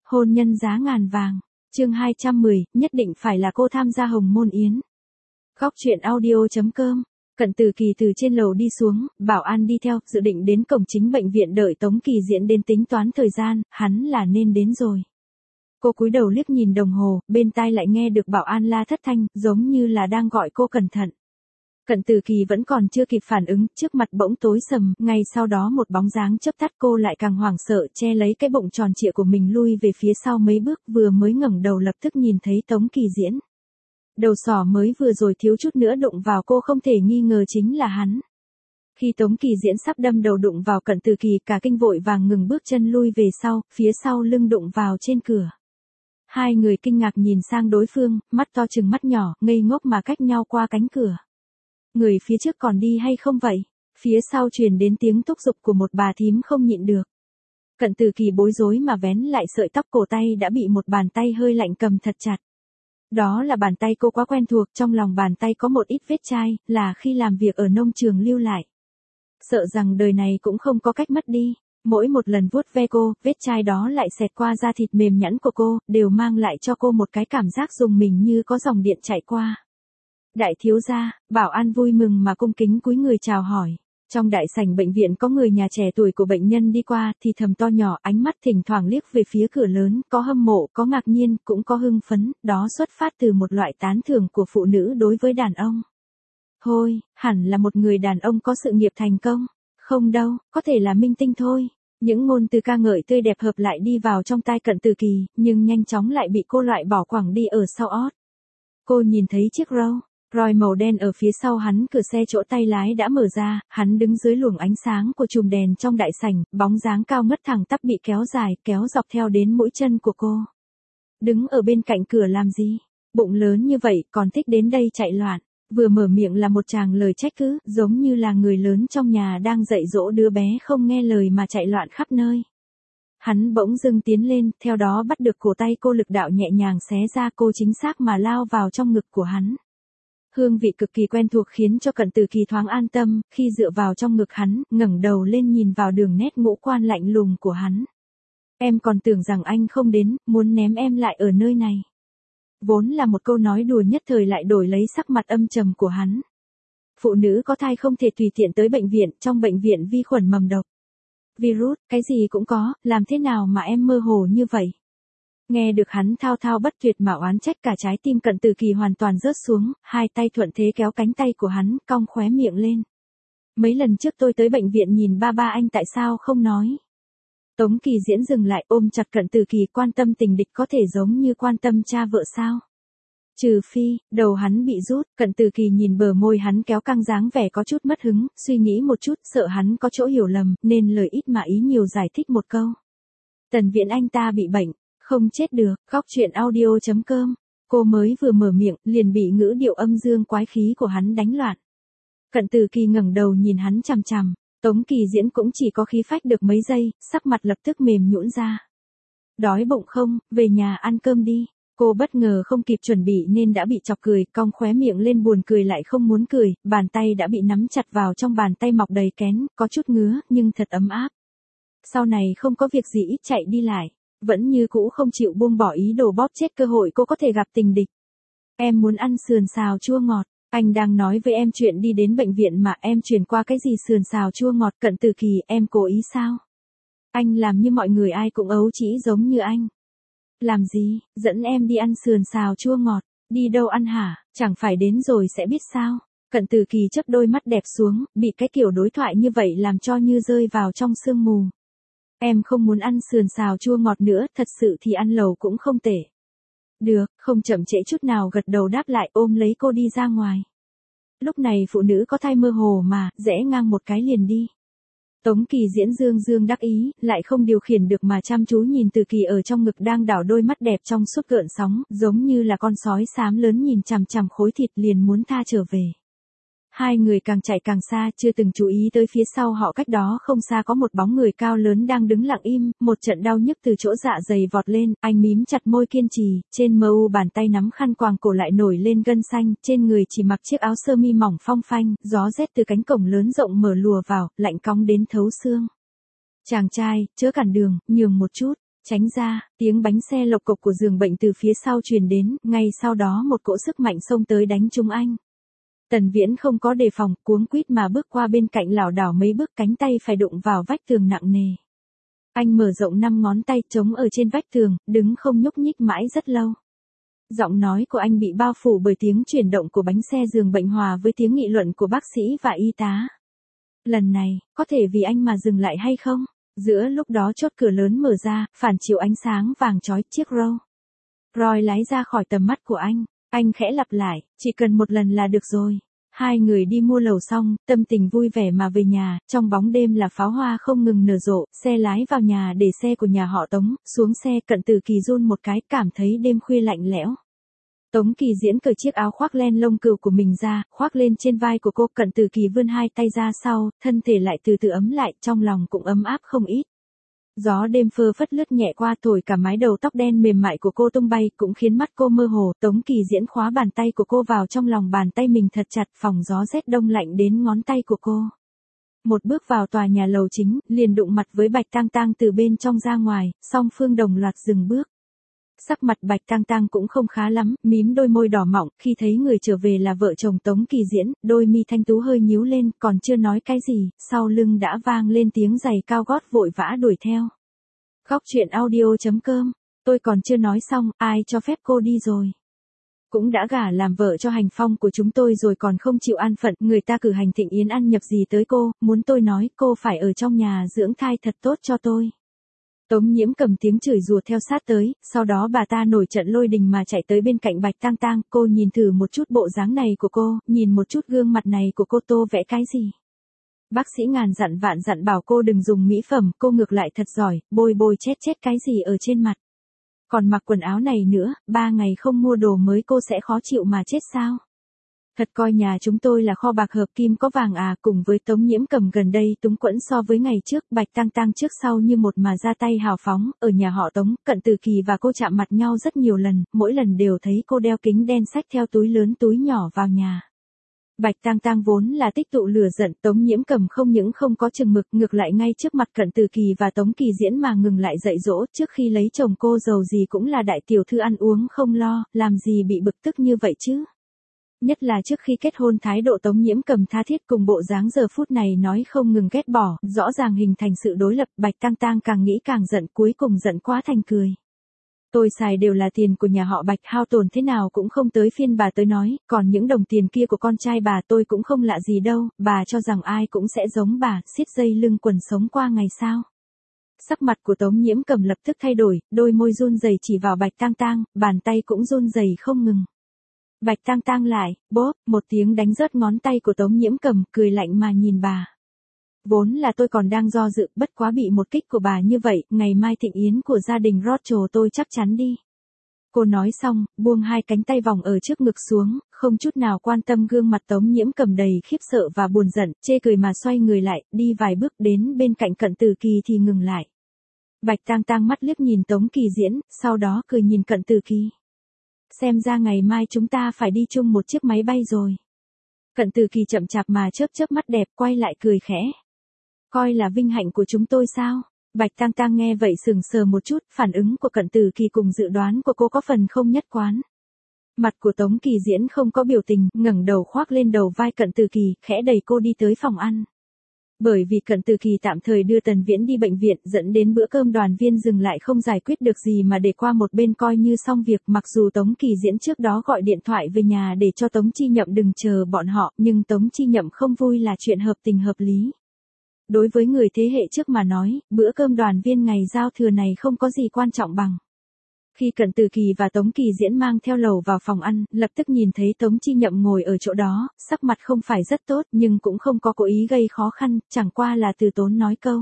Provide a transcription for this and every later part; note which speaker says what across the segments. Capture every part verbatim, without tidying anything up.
Speaker 1: Hôn nhân giá ngàn vàng. Chương hai trăm mười, nhất định phải là cô tham gia hồng môn yến. Góc truyện audio chấm com. Cận Từ Kỳ từ trên lầu đi xuống, bảo an đi theo, dự định đến cổng chính bệnh viện đợi Tống Kỳ Diễn đến tính toán thời gian, hắn là nên đến rồi. Cô cúi đầu liếc nhìn đồng hồ, bên tai lại nghe được bảo an la thất thanh, giống như là đang gọi cô cẩn thận. Cận Từ Kỳ vẫn còn chưa kịp phản ứng, trước mặt bỗng tối sầm, ngay sau đó một bóng dáng chớp tắt, cô lại càng hoảng sợ, che lấy cái bụng tròn trịa của mình lui về phía sau mấy bước, vừa mới ngẩng đầu lập tức nhìn thấy Tống Kỳ Diễn. Đầu sỏ mới vừa rồi thiếu chút nữa đụng vào cô, không thể nghi ngờ chính là hắn. Khi Tống Kỳ Diễn sắp đâm đầu đụng vào Cận Từ Kỳ, cả kinh vội vàng ngừng bước chân lui về sau, phía sau lưng đụng vào trên cửa. Hai người kinh ngạc nhìn sang đối phương, mắt to trừng mắt nhỏ, ngây ngốc mà cách nhau qua cánh cửa. Người phía trước còn đi hay không vậy? Phía sau truyền đến tiếng thúc giục của một bà thím không nhịn được. Cận Từ Kỳ bối rối mà vén lại sợi tóc, cổ tay đã bị một bàn tay hơi lạnh cầm thật chặt. Đó là bàn tay cô quá quen thuộc, trong lòng bàn tay có một ít vết chai, là khi làm việc ở nông trường lưu lại. Sợ rằng đời này cũng không có cách mất đi. Mỗi một lần vuốt ve cô, vết chai đó lại xẹt qua da thịt mềm nhẵn của cô, đều mang lại cho cô một cái cảm giác rùng mình như có dòng điện chạy qua. Đại thiếu gia, bảo an vui mừng mà cung kính cúi người chào hỏi. Trong đại sảnh bệnh viện có người nhà trẻ tuổi của bệnh nhân đi qua, thì thầm to nhỏ, ánh mắt thỉnh thoảng liếc về phía cửa lớn, có hâm mộ, có ngạc nhiên, cũng có hưng phấn, đó xuất phát từ một loại tán thưởng của phụ nữ đối với đàn ông. Thôi, hẳn là một người đàn ông có sự nghiệp thành công. Không đâu, có thể là minh tinh thôi. Những ngôn từ ca ngợi tươi đẹp hợp lại đi vào trong tai Cận Từ Kỳ, nhưng nhanh chóng lại bị cô loại bỏ quẳng đi ở sau ót. Cô nhìn thấy chiếc Rolls Royce màu đen ở phía sau hắn, cửa xe chỗ tay lái đã mở ra, hắn đứng dưới luồng ánh sáng của chùm đèn trong đại sảnh, bóng dáng cao ngất thẳng tắp bị kéo dài, kéo dọc theo đến mũi chân của cô. Đứng ở bên cạnh cửa làm gì? Bụng lớn như vậy, còn thích đến đây chạy loạn. Vừa mở miệng là một tràng lời trách cứ, giống như là người lớn trong nhà đang dạy dỗ đứa bé không nghe lời mà chạy loạn khắp nơi. Hắn bỗng dưng tiến lên, theo đó bắt được cổ tay cô, lực đạo nhẹ nhàng xé ra, cô chính xác mà lao vào trong ngực của hắn. Hương vị cực kỳ quen thuộc khiến cho Cận Từ Kỳ thoáng an tâm, khi dựa vào trong ngực hắn, ngẩng đầu lên nhìn vào đường nét ngũ quan lạnh lùng của hắn. Em còn tưởng rằng anh không đến, muốn ném em lại ở nơi này. Vốn là một câu nói đùa, nhất thời lại đổi lấy sắc mặt âm trầm của hắn. Phụ nữ có thai không thể tùy tiện tới bệnh viện, trong bệnh viện vi khuẩn mầm độc. Virus, cái gì cũng có, làm thế nào mà em mơ hồ như vậy? Nghe được hắn thao thao bất tuyệt mà oán trách, cả trái tim Cận Từ Kỳ hoàn toàn rớt xuống, hai tay thuận thế kéo cánh tay của hắn, cong khóe miệng lên. Mấy lần trước tôi tới bệnh viện nhìn ba ba anh tại sao không nói? Tống Kỳ Diễn dừng lại, ôm chặt Cận Từ Kỳ, quan tâm tình địch có thể giống như quan tâm cha vợ sao? Trừ phi, đầu hắn bị rút, Cận Từ Kỳ nhìn bờ môi hắn kéo căng, dáng vẻ có chút mất hứng, suy nghĩ một chút, sợ hắn có chỗ hiểu lầm, nên lời ít mà ý nhiều giải thích một câu. Tần Viễn anh ta bị bệnh. Không chết được. Góc truyện audio chấm com. Cô mới vừa mở miệng, liền bị ngữ điệu âm dương quái khí của hắn đánh loạn. Cận Từ Kỳ ngẩng đầu nhìn hắn chằm chằm. Tống Kỳ Diễn cũng chỉ có khí phách được mấy giây, sắc mặt lập tức mềm nhũn ra. Đói bụng không, về nhà ăn cơm đi. Cô bất ngờ không kịp chuẩn bị nên đã bị chọc cười, cong khóe miệng lên, buồn cười lại không muốn cười, bàn tay đã bị nắm chặt vào trong bàn tay mọc đầy kén, có chút ngứa, nhưng thật ấm áp. Sau này không có việc gì ít chạy đi lại. Vẫn như cũ không chịu buông bỏ ý đồ bóp chết cơ hội cô có thể gặp tình địch. Em muốn ăn sườn xào chua ngọt. Anh đang nói với em chuyện đi đến bệnh viện mà em truyền qua cái gì sườn xào chua ngọt? Cận Từ Kỳ, em cố ý sao? Anh làm như mọi người ai cũng ấu trĩ giống như anh. Làm gì, dẫn em đi ăn sườn xào chua ngọt? Đi đâu ăn hả? Chẳng phải đến rồi sẽ biết sao? Cận Từ Kỳ chớp đôi mắt đẹp xuống, bị cái kiểu đối thoại như vậy làm cho như rơi vào trong sương mù. Em không muốn ăn sườn xào chua ngọt nữa, thật sự thì ăn lẩu cũng không tệ. Được, không chậm trễ chút nào gật đầu đáp lại, ôm lấy cô đi ra ngoài. Lúc này phụ nữ có thai mơ hồ mà, rẽ ngang một cái liền đi. Tống Kỳ Diễn dương dương đắc ý, lại không điều khiển được mà chăm chú nhìn Từ Kỳ ở trong ngực đang đảo đôi mắt đẹp trong suốt gợn sóng, giống như là con sói xám lớn nhìn chằm chằm khối thịt liền muốn tha trở về. Hai người càng chạy càng xa, chưa từng chú ý tới phía sau họ cách đó không xa có một bóng người cao lớn đang đứng lặng im, một trận đau nhức từ chỗ dạ dày vọt lên, anh mím chặt môi kiên trì, trên mờ u bàn tay nắm khăn quàng cổ lại nổi lên gân xanh, trên người chỉ mặc chiếc áo sơ mi mỏng phong phanh, gió rét từ cánh cổng lớn rộng mở lùa vào, lạnh cóng đến thấu xương. Chàng trai, chớ cản đường, nhường một chút. Tránh ra, tiếng bánh xe lộc cộc của giường bệnh từ phía sau truyền đến, ngay sau đó một cỗ sức mạnh xông tới đánh trúng anh. Tần Viễn không có đề phòng, cuống quýt mà bước qua bên cạnh lảo đảo mấy bước, cánh tay phải đụng vào vách tường nặng nề. Anh mở rộng năm ngón tay chống ở trên vách tường, đứng không nhúc nhích mãi rất lâu. Giọng nói của anh bị bao phủ bởi tiếng chuyển động của bánh xe giường bệnh hòa với tiếng nghị luận của bác sĩ và y tá. Lần này, có thể vì anh mà dừng lại hay không? Giữa lúc đó chốt cửa lớn mở ra, phản chiếu ánh sáng vàng chói chiếc Rolls Royce lái ra khỏi tầm mắt của anh. Anh khẽ lặp lại, chỉ cần một lần là được rồi. Hai người đi mua lẩu xong, tâm tình vui vẻ mà về nhà, trong bóng đêm là pháo hoa không ngừng nở rộ, xe lái vào nhà để xe của nhà họ Tống, xuống xe Cận Tử Kỳ run một cái, cảm thấy đêm khuya lạnh lẽo. Tống Kỳ Diễn cởi chiếc áo khoác len lông cừu của mình ra, khoác lên trên vai của cô. Cận Tử Kỳ vươn hai tay ra sau, thân thể lại từ từ ấm lại, trong lòng cũng ấm áp không ít. Gió đêm phơ phất lướt nhẹ qua, thổi cả mái đầu tóc đen mềm mại của cô tung bay, cũng khiến mắt cô mơ hồ. Tống Kỳ Diễn khóa bàn tay của cô vào trong lòng bàn tay mình thật chặt, phòng gió rét đông lạnh đến ngón tay của cô. Một bước vào tòa nhà lầu chính, liền đụng mặt với Bạch Tang Tang từ bên trong ra ngoài, song phương đồng loạt dừng bước. Sắc mặt Bạch Tang Tang cũng không khá lắm, mím đôi môi đỏ mọng, khi thấy người trở về là vợ chồng Tống Kỳ Diễn, đôi mi thanh tú hơi nhíu lên, còn chưa nói cái gì, sau lưng đã vang lên tiếng giày cao gót vội vã đuổi theo. Khóc chuyện audio chấm com, tôi còn chưa nói xong, ai cho phép cô đi rồi? Cũng đã gả làm vợ cho Hành Phong của chúng tôi rồi còn không chịu an phận, người ta cử hành thịnh yến ăn nhập gì tới cô, muốn tôi nói cô phải ở trong nhà dưỡng thai thật tốt cho tôi. Tống Nhiễm cầm tiếng chửi rủa theo sát tới, sau đó bà ta nổi trận lôi đình mà chạy tới bên cạnh Bạch Tang Tang. Cô nhìn thử một chút bộ dáng này của cô, nhìn một chút gương mặt này của cô, tô vẽ cái gì? Bác sĩ ngàn dặn vạn dặn bảo cô đừng dùng mỹ phẩm, cô ngược lại thật giỏi, bôi bôi chết chết cái gì ở trên mặt. Còn mặc quần áo này nữa, ba ngày không mua đồ mới cô sẽ khó chịu mà chết sao? Thật coi nhà chúng tôi là kho bạc hợp kim có vàng à. Cùng với Tống Nhiễm cầm gần đây túng quẫn so với ngày trước, Bạch Tang Tang trước sau như một mà ra tay hào phóng. Ở nhà họ Tống, Cận Tử Kỳ và cô chạm mặt nhau rất nhiều lần, mỗi lần đều thấy cô đeo kính đen xách theo túi lớn túi nhỏ vào nhà. Bạch Tang Tang vốn là tích tụ lửa giận, Tống Nhiễm cầm không những không có chừng mực, ngược lại ngay trước mặt Cận Tử Kỳ và Tống Kỳ Diễn mà ngừng lại dạy dỗ. Trước khi lấy chồng cô giàu gì cũng là đại tiểu thư ăn uống không lo, làm gì bị bực tức như vậy chứ? Nhất là trước khi kết hôn, thái độ Tống Nhiễm cầm tha thiết cùng bộ dáng giờ phút này nói không ngừng ghét bỏ, rõ ràng hình thành sự đối lập. Bạch Tang Tang càng nghĩ càng giận, cuối cùng giận quá thành cười. Tôi xài đều là tiền của nhà họ Bạch, hao tổn thế nào cũng không tới phiên bà tới nói, còn những đồng tiền kia của con trai bà tôi cũng không lạ gì đâu, bà cho rằng ai cũng sẽ giống bà, siết dây lưng quần sống qua ngày sao? Sắc mặt của Tống Nhiễm cầm lập tức thay đổi, đôi môi run rẩy chỉ vào Bạch Tang Tang, bàn tay cũng run rẩy không ngừng. Bạch Tang Tang lại, bốp, một tiếng đánh rớt ngón tay của Tống Nhiễm cầm, cười lạnh mà nhìn bà. Vốn là tôi còn đang do dự, bất quá bị một kích của bà như vậy, ngày mai thịnh yến của gia đình Rothschild tôi chắc chắn đi. Cô nói xong, buông hai cánh tay vòng ở trước ngực xuống, không chút nào quan tâm gương mặt Tống Nhiễm cầm đầy khiếp sợ và buồn giận, chê cười mà xoay người lại, đi vài bước đến bên cạnh Cận Tử Kỳ thì ngừng lại. Bạch Tang Tang mắt liếc nhìn Tống Kỳ Diễn, sau đó cười nhìn Cận Tử Kỳ. Xem ra ngày mai chúng ta phải đi chung một chiếc máy bay rồi. Cận Tử Kỳ chậm chạp mà chớp chớp mắt đẹp, quay lại cười khẽ. Coi là vinh hạnh của chúng tôi sao? Bạch Tang Tang nghe vậy sừng sờ một chút, phản ứng của Cận Tử Kỳ cùng dự đoán của cô có phần không nhất quán. Mặt của Tống Kỳ Diễn không có biểu tình, ngẩng đầu khoác lên đầu vai Cận Tử Kỳ, khẽ đẩy cô đi tới phòng ăn. Bởi vì Cận Tử Kỳ tạm thời đưa Tần Viễn đi bệnh viện, dẫn đến bữa cơm đoàn viên dừng lại không giải quyết được gì mà để qua một bên coi như xong việc. Mặc dù Tống Kỳ Diễn trước đó gọi điện thoại về nhà để cho Tống Chi Nhậm đừng chờ bọn họ, nhưng Tống Chi Nhậm không vui là chuyện hợp tình hợp lý. Đối với người thế hệ trước mà nói, bữa cơm đoàn viên ngày giao thừa này không có gì quan trọng bằng. Khi Cận Tử Kỳ và Tống Kỳ Diễn mang theo lẩu vào phòng ăn, lập tức nhìn thấy Tống Chi Nhậm ngồi ở chỗ đó, sắc mặt không phải rất tốt nhưng cũng không có cố ý gây khó khăn, chẳng qua là từ tốn nói câu.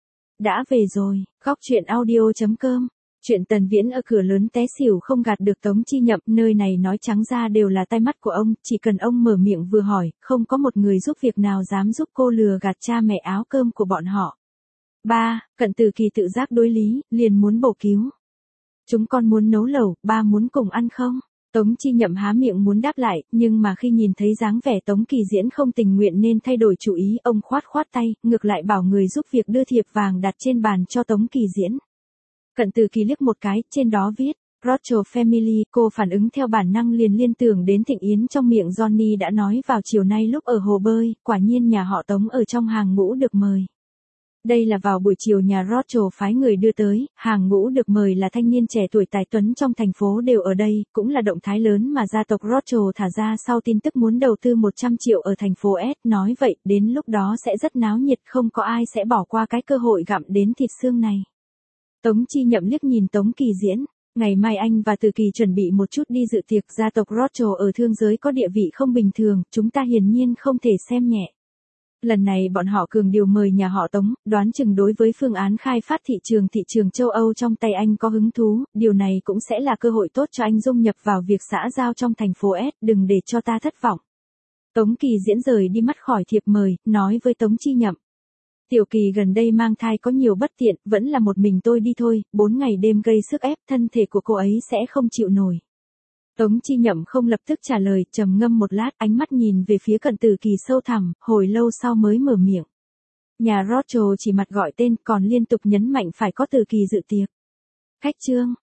Speaker 1: Đã về rồi, khóc chuyện audio chấm com. Chuyện Tần Viễn ở cửa lớn té xỉu không gạt được Tống Chi Nhậm, nơi này nói trắng ra đều là tai mắt của ông, chỉ cần ông mở miệng vừa hỏi, không có một người giúp việc nào dám giúp cô lừa gạt cha mẹ áo cơm của bọn họ. Ba, Cận Tử Kỳ tự giác đối lý, liền muốn bổ cứu. Chúng con muốn nấu lẩu, ba muốn cùng ăn không? Tống Chi Nhậm há miệng muốn đáp lại, nhưng mà khi nhìn thấy dáng vẻ Tống Kỳ Diễn không tình nguyện nên thay đổi chủ ý, ông khoát khoát tay, ngược lại bảo người giúp việc đưa thiệp vàng đặt trên bàn cho Tống Kỳ Diễn. Cận Từ Kỳ liếc một cái, trên đó viết, Rothschild Family, cô phản ứng theo bản năng liền liên tưởng đến Thịnh Yến trong miệng Johnny đã nói vào chiều nay lúc ở hồ bơi, quả nhiên nhà họ Tống ở trong hàng ngũ được mời. Đây là vào buổi chiều nhà Rothschild phái người đưa tới, hàng ngũ được mời là thanh niên trẻ tuổi tài tuấn trong thành phố đều ở đây, cũng là động thái lớn mà gia tộc Rothschild thả ra sau tin tức muốn đầu tư một trăm triệu ở thành phố S, nói vậy, đến lúc đó sẽ rất náo nhiệt, không có ai sẽ bỏ qua cái cơ hội gặm đến thịt xương này. Tống Chi Nhậm liếc nhìn Tống Kỳ Diễn, ngày mai anh và Từ Kỳ chuẩn bị một chút đi dự tiệc, gia tộc Rothschild ở thương giới có địa vị không bình thường, chúng ta hiển nhiên không thể xem nhẹ. Lần này bọn họ cường điều mời nhà họ Tống, đoán chừng đối với phương án khai phát thị trường thị trường châu Âu trong tay anh có hứng thú, điều này cũng sẽ là cơ hội tốt cho anh dung nhập vào việc xã giao trong thành phố S, đừng để cho ta thất vọng. Tống Kỳ Diễn rời đi mắt khỏi thiệp mời, nói với Tống Chi Nhậm. Tiểu Kỳ gần đây mang thai có nhiều bất tiện, vẫn là một mình tôi đi thôi, bốn ngày đêm gây sức ép, thân thể của cô ấy sẽ không chịu nổi. Tống Chi Nhậm không lập tức trả lời, trầm ngâm một lát, ánh mắt nhìn về phía Cận Từ Kỳ sâu thẳm, hồi lâu sau mới mở miệng. Nhà Rothschild chỉ mặt gọi tên, còn liên tục nhấn mạnh phải có Từ Kỳ dự tiệc. Khách trương.